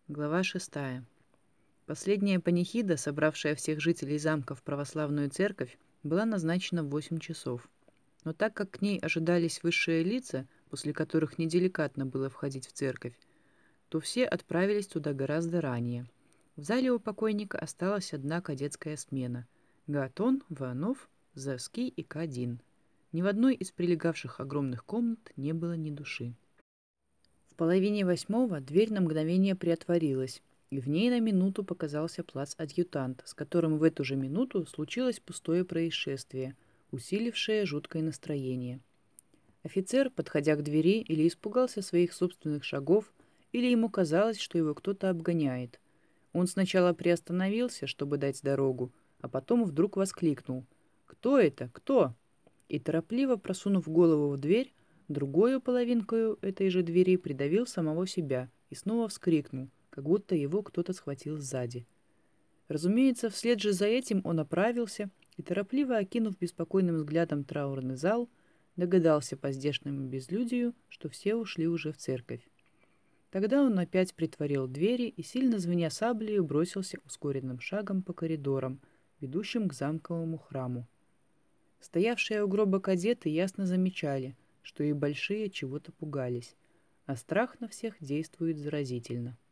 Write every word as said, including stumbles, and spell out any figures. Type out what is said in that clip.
Глава шестая. Последняя панихида, собравшая всех жителей замка в православную церковь, была назначена в восемь часов. Но так как к ней ожидались высшие лица, после которых неделикатно было входить в церковь, то все отправились туда гораздо ранее. В зале у покойника осталась одна кадетская смена — Гаатон, Ваанов, Заски и Кадин. Ни в одной из прилегавших огромных комнат не было ни души. В половине восьмого дверь на мгновение приотворилась, и в ней на минуту показался плацадъютант, с которым в эту же минуту случилось пустое происшествие, усилившее жуткое настроение. Офицер, подходя к двери, или испугался своих собственных шагов, или ему казалось, что его кто-то обгоняет. Он сначала приостановился, чтобы дать дорогу, а потом вдруг воскликнул: «Кто это? Кто?» И, торопливо просунув голову в дверь, другую половинкою этой же двери придавил самого себя и снова вскрикнул, как будто его кто-то схватил сзади. Разумеется, вслед же за этим он оправился и, торопливо окинув беспокойным взглядом траурный зал, догадался по здешнему безлюдию, что все ушли уже в церковь. Тогда он опять притворил двери и, сильно звеня саблею, бросился ускоренным шагом по коридорам, ведущим к замковому храму. Стоявшие у гроба кадеты ясно замечали, что и большие чего-то пугались, а страх на всех действует заразительно.